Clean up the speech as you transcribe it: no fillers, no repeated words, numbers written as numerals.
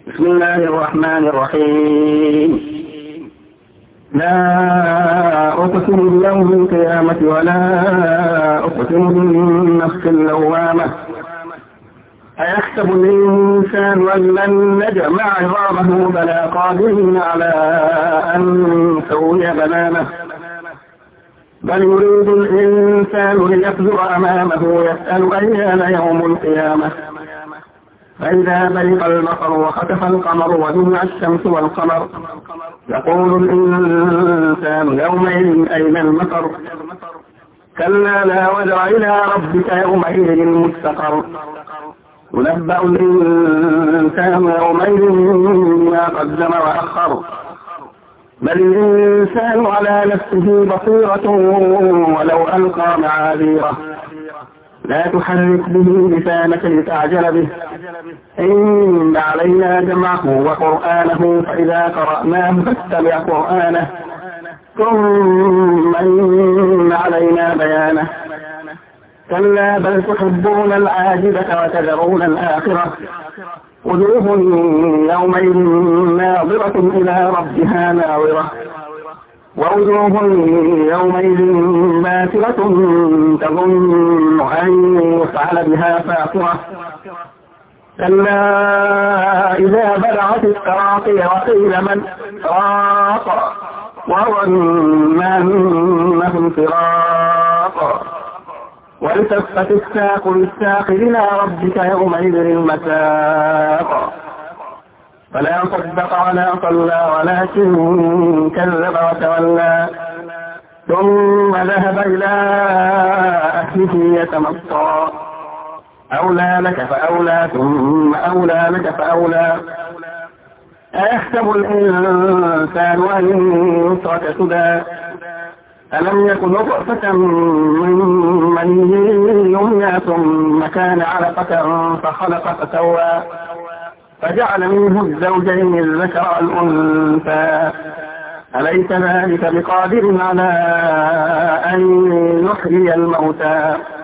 بسم الله الرحمن الرحيم. لا أقسم بيوم القيامة ولا أقسم بالنفس اللوامة. أيحسب الإنسان أن لن نجمع عظامه بلى قادرين على أن نسوي بنانه بل يريد الإنسان ليفجر أمامه يسأل أيان يوم القيامة. فإذا برق البصر وخسف القمر وجمع الشمس والقمر يقول الإنسان يومئذ أين المفر. كلا لا وزر إلى ربك يومئذ المستقر. ينبأ الإنسان يومئذ بما قدم وأخر. بل الإنسان على نفسه بصيرة ولو ألقى معاذيره. لا تحرك به لسانك لتعجل به إن علينا جمعه وقرآنه فإذا قرأناه فاتبع قرآنه ثم إن علينا بيانه. كلا بل تحبون العاجلة وتذرون الآخرة. وجوه يومئذ ناظرة إلى ربها ناظرة ووجوه يومئذ باسرة تظن أن يفعل بها فاقرة. كلا إذا بلغت التراقي وقيل من راق وظن أنه انفراق والتفت الساق بالساق إلى ربك يومئذ المساق. فلا صدق ولا صلى ولكن كذب وتولى ثم ذهب إلى أهله يتمطى. أولى لك فأولى ثم أولى لك فأولى. أيحسب الإنسان أن يترك سدى ألم يكن نطفة من مني يمنى ثم كان علقة فخلق فسوى فجعل منه الزوجين الذكر والأنثى. أليس ذلك بقادر على أن يحيي الموتى